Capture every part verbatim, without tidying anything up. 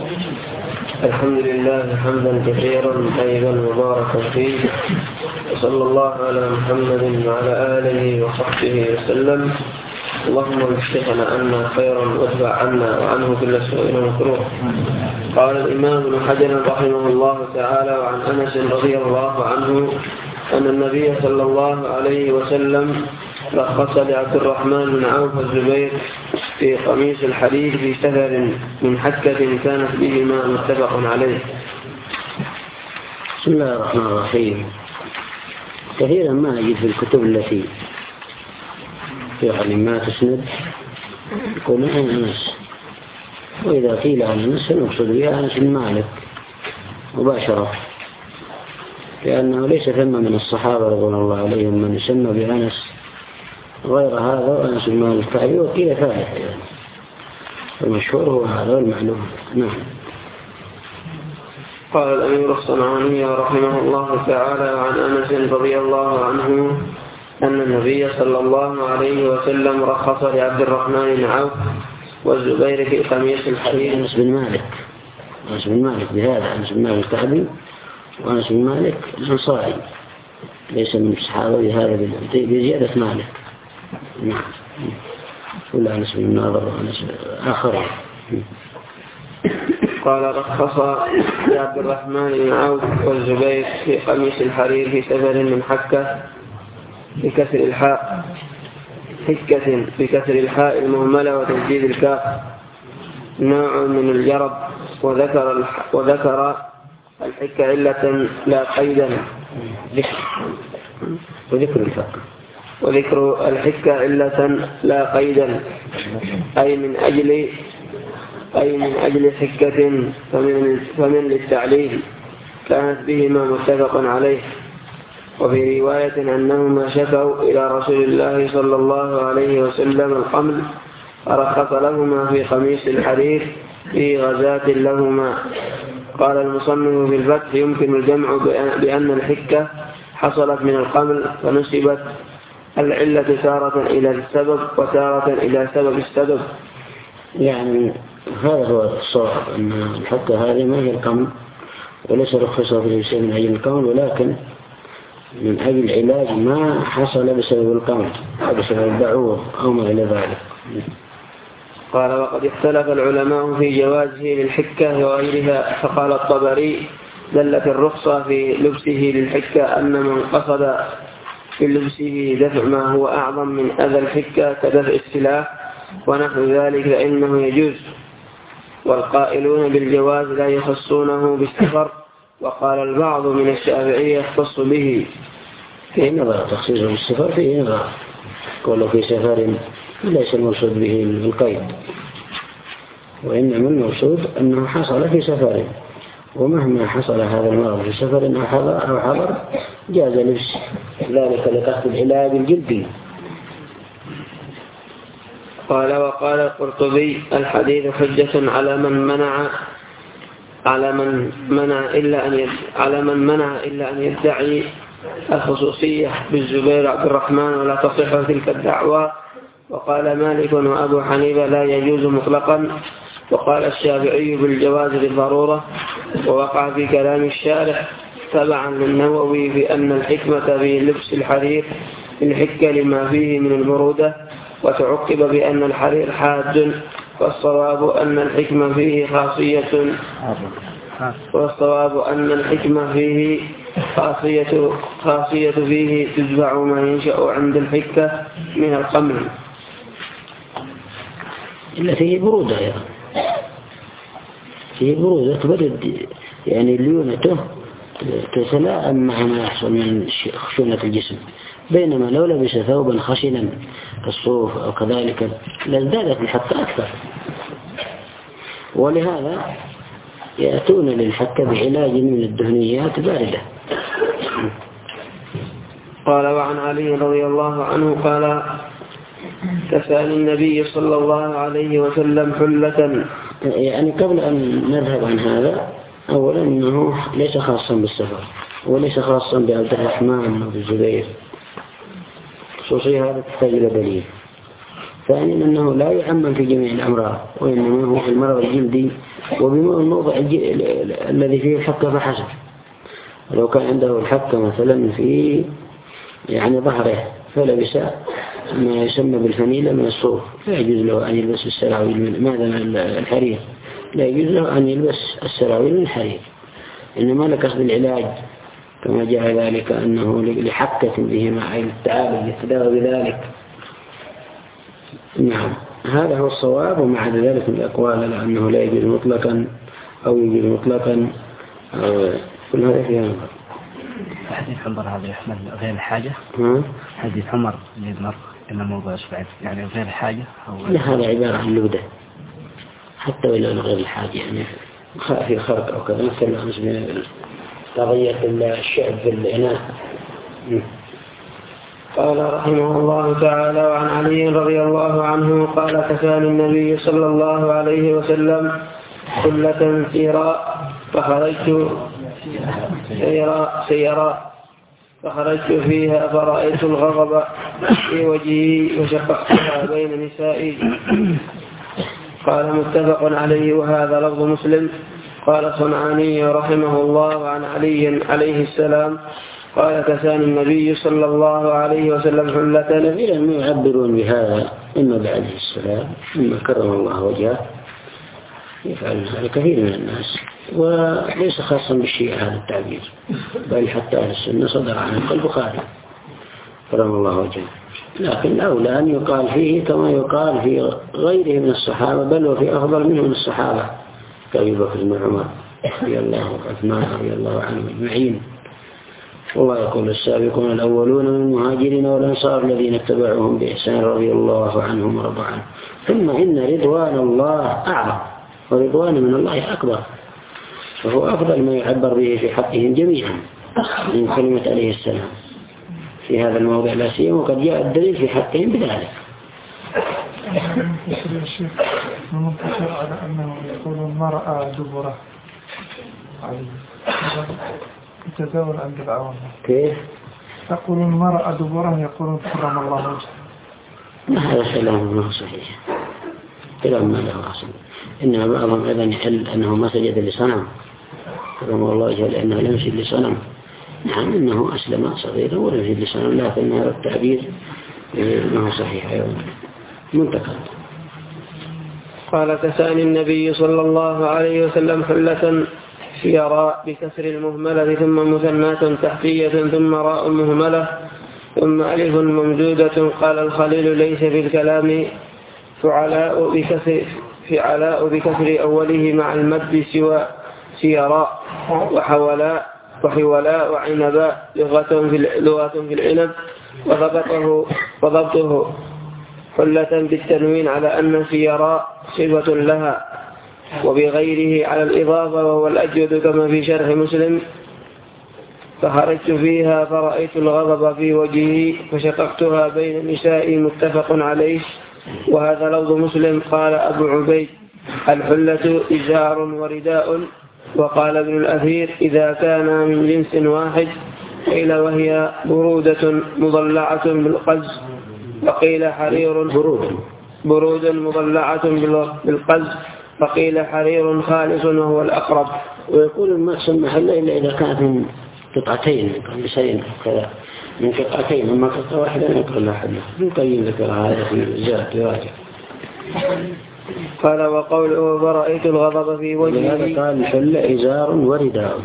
الحمد لله حمدا كثيرا طيبا مباركا فيه، وصلى الله على محمد وعلى آله وصحبه وسلم. اللهم اكشفنا عنا خيرا وادفع عنا وعنه كل سوء ومكروه. قال الإمام ابن حجر رحمه الله تعالى وعن أنس رضي الله عنه أن النبي صلى الله عليه وسلم رخص لعبد الرحمن بن عوف الزبير في قميص الحرير في سفر من حكة كانت بهما متفق عليه. بسم الله الرحمن الرحيم. كثيرا ما نجد في الكتب التي يعني ما تسند يكون عن أنس، وإذا قيل عن أنس فنقصد بها أنس بن مالك مباشرة، لأنه ليس ثم من الصحابة رضوان الله عليهم من يسمى بأنس غير هذا وأنس بن مالك الكعبي، وقيل ثالث يعني. المشهور هو هذا المعلوم. نعم. قال الأمير الصنعاني رحمه الله تعالى وعن أنس رضي الله عنه أن النبي صلى الله عليه وسلم رخص لعبد الرحمن بن عوف والزبير في قميص الحرير. أنس بن مالك أنس بن مالك بهذا أنس بن مالك الكعبي، وأنس بن مالك الأنصاري ليس من الصحابة بهذا بزيادة مالك. نعم. ولا أنس بن ناظر وأنس آخر. قال رخص لعبد الرحمن بن عوف والزبير في قميص الحرير في سفر من حكة بكسر الحاء حكة بكسر الحاء المهملة وتشديد الكاف، نوع من الجرب. وذكر وذكر الحكة علة لا قيدا وذكر الفاء وذكر الحكة علة لا قيدا أي من أجل أي من أجل حكة فمن, فمن للتعليل كانت بهما متفق عليه. وفي رواية أنهما شكوا إلى رسول الله صلى الله عليه وسلم القمل فرخص لهما في قميص الحرير في غزاة لهما. قال المصنف في الفتح يمكن الجمع بأن الحكة حصلت من القمل فنسبت العلة تارة إلى السبب وتارة إلى سبب السبب. يعني هذا هو الصواب، أن الحكة هذه ما هي القمل وليس رخصة في شيء من أجل القمل، ولكن من أجل علاج ما حصل بسبب القمل أو بسبب البعوض أو ما إلى ذلك. قال وقد اختلف العلماء في جوازه للحكة وغيرها، فقال الطبري دلت الرخصة في لبسه للحكة أن من قصد في لبسه دفع ما هو أعظم من أذى الحكة كدفع السلاح ونحو ذلك فإنه يجوز. والقائلون بالجواز لا يخصونه بالسفر، وقال البعض من الشافعية يختص به. في نظر تخصيصه بالسفر فيه نظر، قوله في سفر ليس المقصود به القيد، وإنما المقصود أنه حصل في سفر، ومهما حصل هذا المرض في سفر أو حضر, أو حضر جاز لبس ذلك لقصد العلاج الجلدي. قال وقال القرطبي الحديث حجة على من منع على من منع إلا أن يد... على من منع إلا أن يدعي الخصوصية بالزبير عبد الرحمن ولا تصح تلك الدعوة. وقال مالك وأبو حنيفة لا يجوز مطلقا، وقال الشافعي بالجواز بالضرورة. ووقع في كلام الشارح تبعا للنووي في أن الحكمة في لبس الحرير الحكة لما فيه من البرودة، وتعقب بأن الحرير حاج، والصواب أن الحكمة فيه خاصية والصواب أن الحكمة فيه خاصية خاصية فيه تتبع ما ينشأ عند الحكة من القمل إلا فيه برودة يعني. فيه برودة تبرد يعني ليونته تتلائم مع ما يحصل من خشونة الجسم، بينما لو لبس ثوبا خشنا كالصوف أو كذلك لازدادت الحكة أكثر. ولهذا يأتون للحكة بعلاج من الدهنيات باردة. قال وعن علي رضي الله عنه قال كفاني النبي صلى الله عليه وسلم حلة. يعني قبل أن نذهب عن هذا، أولا أنه ليس خاصا بالسفر وليس خاصا بعبد الرحمن وبالزبير، خصوصي هذا تحتاج إلى دليل. ثانيا أنه لا يعمم في جميع الأمراض، وإنما هو في المرض الجلدي وبموضع الذي فيه الحكة فحسب. لو كان عنده الحكة مثلا في يعني ظهره فلبس ما يسمى بالفنيلة من الصوف لا يجوز له أن يلبس السراويل من ماذا من الحرير، لا يجوز له أن يلبس السراويل من الحرير. إنما لقصد العلاج كما جاء ذلك أنه لحكة بهما أي التعالج يتداوى بذلك. نعم هذا هو الصواب. ومع ذلك من الأقوال لأنه لا يجوز مطلقا أو يجوز مطلقا كل هذا فيها نظر. حديث عمر هذا يحمل غير الحاجة. حديث عمر يدمر إن موضوع أسبوعين يعني غير الحاجة أو لا هذا عبارة عن لودة حتى ولو غير الحاجة يعني في خرق أو كذا مثل أمس من قضية الشعب في الإناء. قال رحمه الله تعالى وعن علي رضي الله عنه قال كساني النبي صلى الله عليه وسلم حلة سيراء فخرجت سيراء سيراء فخرجت فيها فرأيت الغضب في وجهي وشققتها بين نسائي. قال متفق عليه وهذا لفظ مسلم. قال صنعاني رحمه الله عن علي عليه السلام قال كساني النبي صلى الله عليه وسلم حلة. كثيرا يعبرون بهذا إما بعده السلام إما كرم الله وجهه يفعل هذا كثير من الناس وليس خاصا بالشيعة هذا التعبير بل حتى أهل السنة صدر عنه البخاري كرم الله وجهه. لكن أولى أن يقال فيه كما يقال في غيره من الصحابة بل وفي أفضل منهم الصحابة كأبي بكر وعمر رضي الله وعثمان رضي الله عنهم أجمعين. والله يقول السابقون الأولون من المهاجرين والأنصار الذين اتبعوهم بإحسان رضي الله عنهم ورضوا عنه. ثم إن رضوان الله أعظم ورضوان من الله أكبر وهو أفضل ما يعبر به في حقهم جميعا من كلمة عليه السلام في هذا الموضع لا سيما وقد جاء الدليل في حقهم بذلك. منتشر على أنه يقول المرأة دبرة يتزاول عند العوام. كيف؟ تقول المرأة دبرة يقولون كرم الله وجهه. هذا كلام ما هو صحيح كلام ما له أصل. إنما بعضهم أيضا يحل أنه ما سجد لصنم كرم الله وجهه لأنه لم يسجد لصنم. نعم إنه أسلم صغيرا ولم يسجد لصنم لكن هذا التعبير ما هو صحيح أيضا منتقد. قال كساني النبي صلى الله عليه وسلم حلة سيراء بكسر المهملة ثم مثناة تحتية ثم راء مهملة ثم ألف ممدودة. قال الخليل ليس في الكلام فعلاء بكسر, فعلاء بكسر أوله مع المد سوى سيراء وحولاء وحولاء وعنباء لغة في, لغة في العنب وضبطه, وضبطه حلة بالتنوين على أن سيراء صفة لها وبغيره على الإضافة وهو الأجود كما في شرح مسلم. فخرجت فيها فرأيت الغضب في وجهي فشققتها بين نسائي متفق عليه وهذا لفظ مسلم. قال أبو عبيد الحلة إزار ورداء. وقال ابن الأثير إذا كان من جنس واحد قيل وهي برودة مضلعة بالقز وقيل حرير برود برود مضلعة بالقز فقيل حرير خالص وهو الأقرب. ويقول المقسم محلة إلا إذا كانت من قطعتين بسين كذا من قطعتين أما قطعة واحدة يقول لها حلة من قيم ذكر هذا في زاد راجع. قال وقوله فرأيت الغضب في وجهه هذا قال حلة إزار ورداء.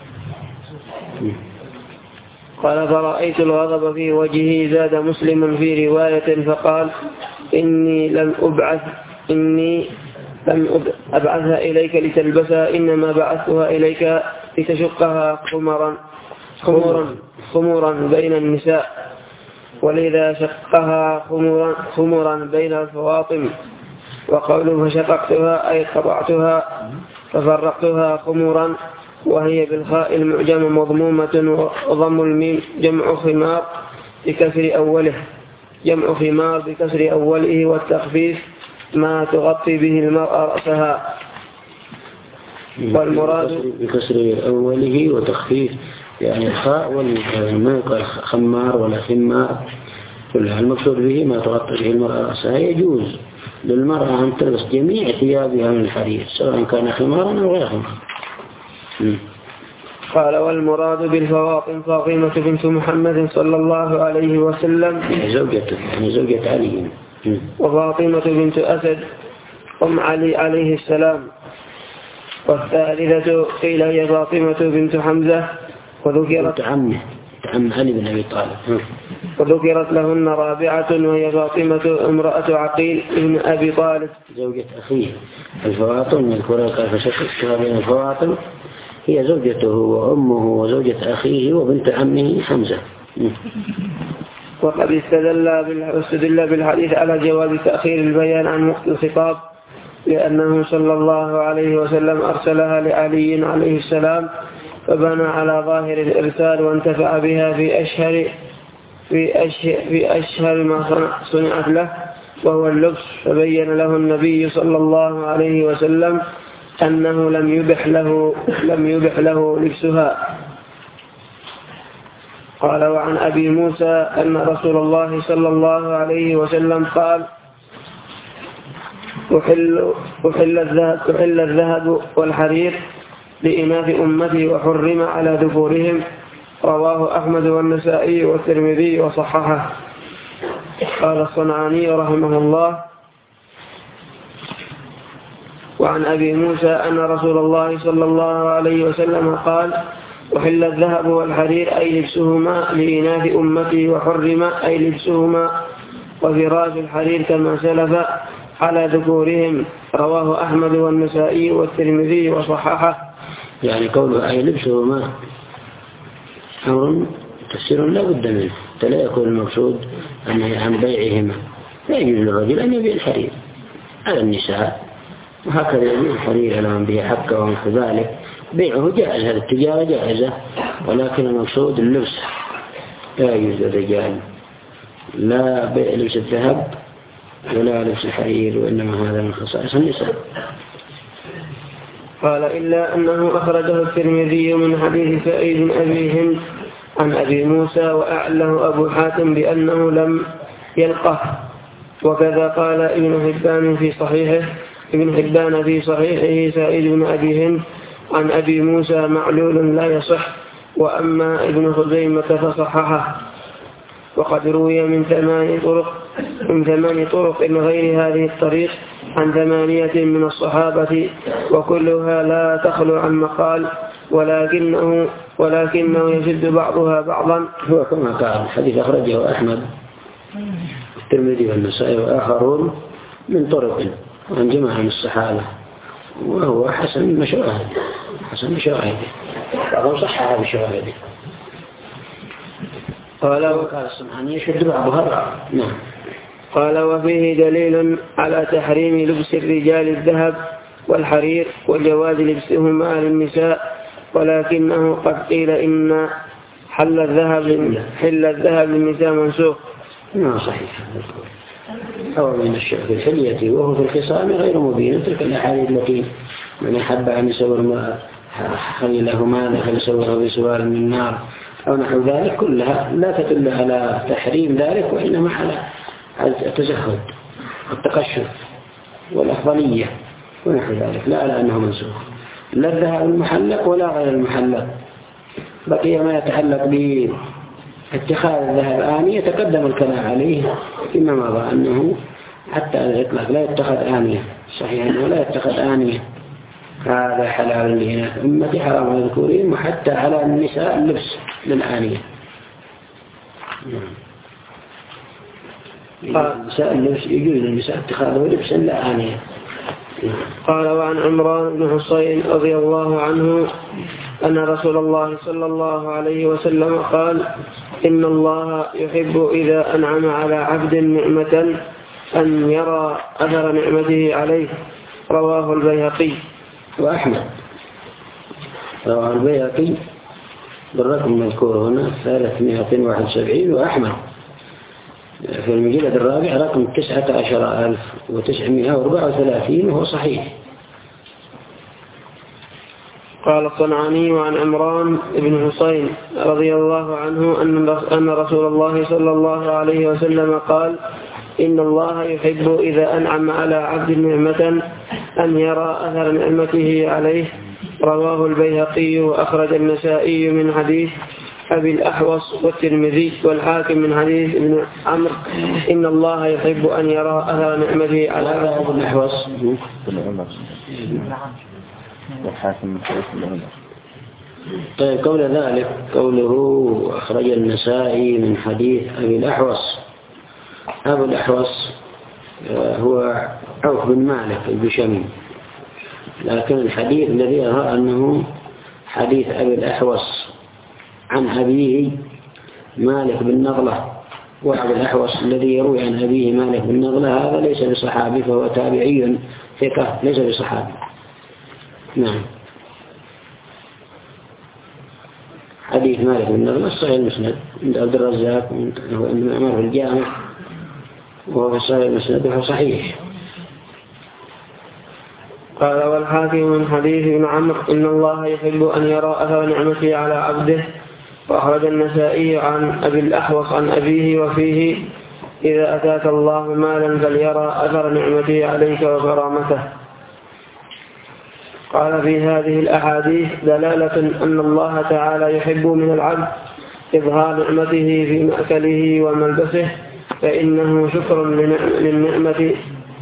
قال فرأيت الغضب في وجهه زاد مسلم في رواية فقال إني لم أبعث إني لم أبعثها إليك لتلبسها إنما بعثتها إليك لتشقها خمرا خمورا خمورا بين النساء ولذا شقها خمورا خمورا بين الفواطم. وقوله فشققتها أي قطعتها ففرقتها خمورا وهي بالخاء المعجمة مضمومة وضم الميم جمع خمار بكسر أوله جمع خمار بكسر أوله والتخفيف ما تغطي به المرأة رأسها. والمراد بكسر أوله وتخفيف يعني الخاء والما يقال خمار ولا خمار كلها. المقصود به ما تغطي به المرأة رأسها. يجوز للمرأة أن تلبس جميع ثيابها من الحرير سواء كان خمارا أو غير خمار. قال والمراد بالفواطم فاطمة بنت محمد صلى الله عليه وسلم زوجته يعني زوجة علي، وفاطمة بنت أسد أم علي عليه السلام. والثالثة قيل هي فاطمة بنت حمزة وذكرت عمه عم علي بن أبي طالب، وذكرت لهن رابعة وهي فاطمة امرأة عقيل بن أبي طالب زوجة أخيه. الفواطم من الكرة فشكلتها بين الفواطم هي زوجته وأمه وزوجة أخيه وبنت عمه حمزة. وقد استدل بالحديث على جواز تأخير البيان عن وقت الخطاب لأنه صلى الله عليه وسلم أرسلها لعلي عليه السلام فبنى على ظاهر الإرسال وانتفع بها في أشهر في أشهر, في أشهر ما صنعت له وهو اللبس، فبين له النبي صلى الله عليه وسلم أنه لم يبح له لم يبح له لبسها. قال وعن أبي موسى أن رسول الله صلى الله عليه وسلم قال أحل, أحل, الذهب, أحل الذهب والحرير لإناث أمتي وحرم على ذكورهم. رواه أحمد والنسائي والترمذي وصححه. قال الصنعاني رحمه الله وعن أبي موسى أن رسول الله صلى الله عليه وسلم قال أحل الذهب والحرير أي لبسهما لإناث أمتي وحرم أي لبسهما وفراش الحرير كما سلف على ذكورهم. رواه أحمد والنسائي والترمذي وصححه. يعني قوله أي لبسهما أمر تفسير لا بد منه، فلا يكون المقصود أنه عن بيعهما. لا يجوز للرجل أن يبيع الحرير على النساء وهكذا يبيع الحرير على من به حقه ومثل ذلك. بيعه جائز، هذه التجارة جائزة، ولكن المقصود اللبس لا يجوز للرجال لا بيع لبس الذهب ولا لبس الحرير، وإنما هذا من خصائص النساء. قال إلا أنه أخرجه الترمذي من حديث سعيد بن أبي هند عن أبي موسى وأعله أبو حاتم بأنه لم يلقه. وكذا قال ابن حبان في صحيحه ابن حبان في صحيحه سعيد بن أبي هند عن أبي موسى معلول لا يصح. وأما ابن خزيمة فصححه. وقد روي من ثمان طرق من ثمان طرق إن غير هذه الطريق عن ثمانية من الصحابة وكلها لا تخلو عن مقال ولكنه ولكنه يشد بعضها بعضا. هو كما قال الحديث أخرجه أحمد الترمذي والنسائي وآخرون من طرق عن جماعة من الصحابة، وهو حسن مشاهد حسن مشاهد بعضهم صحها بشواهده. قال وقال الصنعاني يشد بعضها. نعم. قال وفيه دليل على تحريم لبس الرجال الذهب والحرير وجواز لبسهما للنساء، ولكنه قد قيل إن حل الذهب حل الذهب للنساء منسوخ. نعم صحيح. أو من الشيء في الحلية وهو في الخصام غير مبين. تلك الأحاديث التي من أحب أن يسور ما خليله ماذا فليسوره بسوار من نار أو نحو ذلك كلها لا تدل على تحريم ذلك، وإنما على التزهد والتقشف والأفضلية ونحو ذلك، لا على أنه منسوخ. لا الذهب المحلق ولا غير المحلق. بقي ما يتعلق باتخاذ الذهب آنية يتقدم الكلام عليه فيما مضى أنه حتى الإطلاق لا يتخذ آنية صحيح ولا يتخذ آنية، هذا حلال لإناث أمتي حرام على ذكورهم، وحتى على النساء اللبس للآنية. النساء اللبس يجوز للنساء اتخاذه لبسا لا آنية. قال وعن عمران بن حصين رضي الله عنه أن رسول الله صلى الله عليه وسلم قال إن الله يحب إذا أنعم على عبد نعمة أن يرى أثر نعمته عليه. رواه البيهقي وأحمد. رواه البيهقي بالرقم المذكور هنا ثلاثمائة وواحد وسبعين، وأحمد في المجلد الرابع رقم تسعة عشر ألف وتسعمائة وأربعة وثلاثين، وهو صحيح. قال الصنعاني عن عمران بن حسين رضي الله عنه أن رسول الله صلى الله عليه وسلم قال إن الله يحب إذا أنعم على عبد نعمة أن يرى أثر نعمته عليه. رواه البيهقي وأخرج النسائي من حديث أبي الأحوص والترمذي والحاكم من حديث ابن عمرو إن الله يحب أن يرى أثر نعمته على أبي الأحوص والحاكم من حديث ابن عمر. طيب قول ذلك قوله أخرج النسائي من حديث أبي الأحوص. أبو الأحوص هو عوف بن مالك البشمي، لكن الحديث الذي يظهر أنه حديث أبي الأحوص عن أبيه مالك بن نضلة، وأبو الأحوص الذي يروي عن أبيه مالك بن نضلة هذا ليس بصحابي فهو تابعي ثقة ليس بصحابي. نعم. حديث مالك بن نضلة صحيح المسند عند عبد الرزاق وعند معمر في الجامع وهو في صحيح المسند وهو صحيح. قال والحاكم من حديث ابن عمرو إن الله يحب أن يرى أثر نعمته على عبده. وأخرج النسائي عن أبي الأحوص عن أبيه وفيه إذا أتاك الله مالا فليرى أثر نعمته عليك وكرامته. قال في هذه الأحاديث دلالة أن الله تعالى يحب من العبد إظهار نعمته في مأكله وملبسه، فإنه شكر للنعمة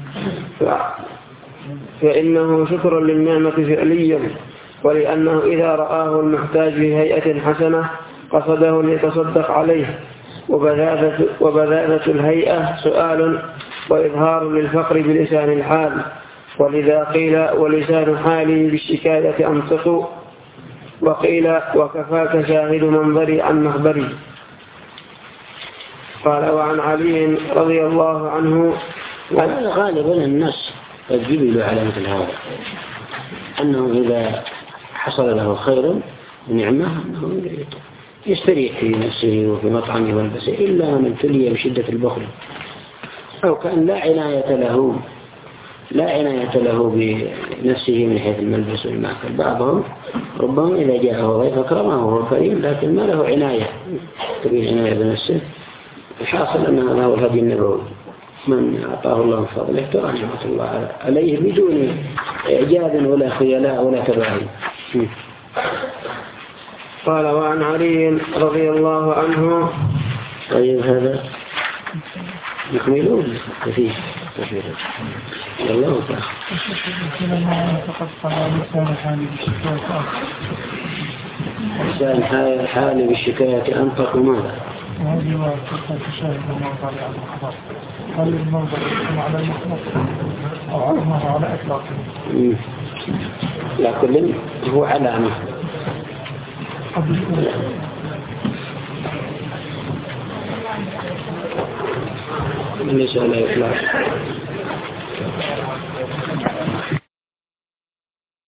فإنه شكر للنعمة فعليا، ولأنه إذا رآه المحتاج في هيئة حسنة قصده ليتصدق عليه، وبذاذة الهيئة سؤال وإظهار للفقر بلسان الحال، ولذا قيل ولسان حالي بالشكاية أنطق، وقيل وكفاك شاهد منظري عن مخبري. قال وعن علي رضي الله عنه غالبا الناس قد جبلوا على مثل هذا، أنه إذا حصل له خير ونعمة أنه يستريح في نفسه وفي مطعمه والبسه، إلا من ابتلي بشدة البخل أو كان لا عناية له لا عناية له بنفسه من حيث الملبس والمأكل. بعضهم ربما إذا جاءه ضيف أكرمه وهو كريم لكن ما له عناية تبين عناية بنفسه. الحاصل أنه له الهدي النبوي من أعطاه الله من فضله ترى نعمة الله عليه بدون إعجاب ولا خيلاء ولا تباهي. قال وعن علي رضي الله عنه. طيب هذا يكملون كثير كثير الله تعالى. لسان حالي بالشكاية أنطق ماذا؟ وهذه وقد تشاهد الموضع على الأخبار. هل الموضع يكون على المطلق أو عرضه على إطلاقه؟ لا كل هو علامة. ليس على إطلاق.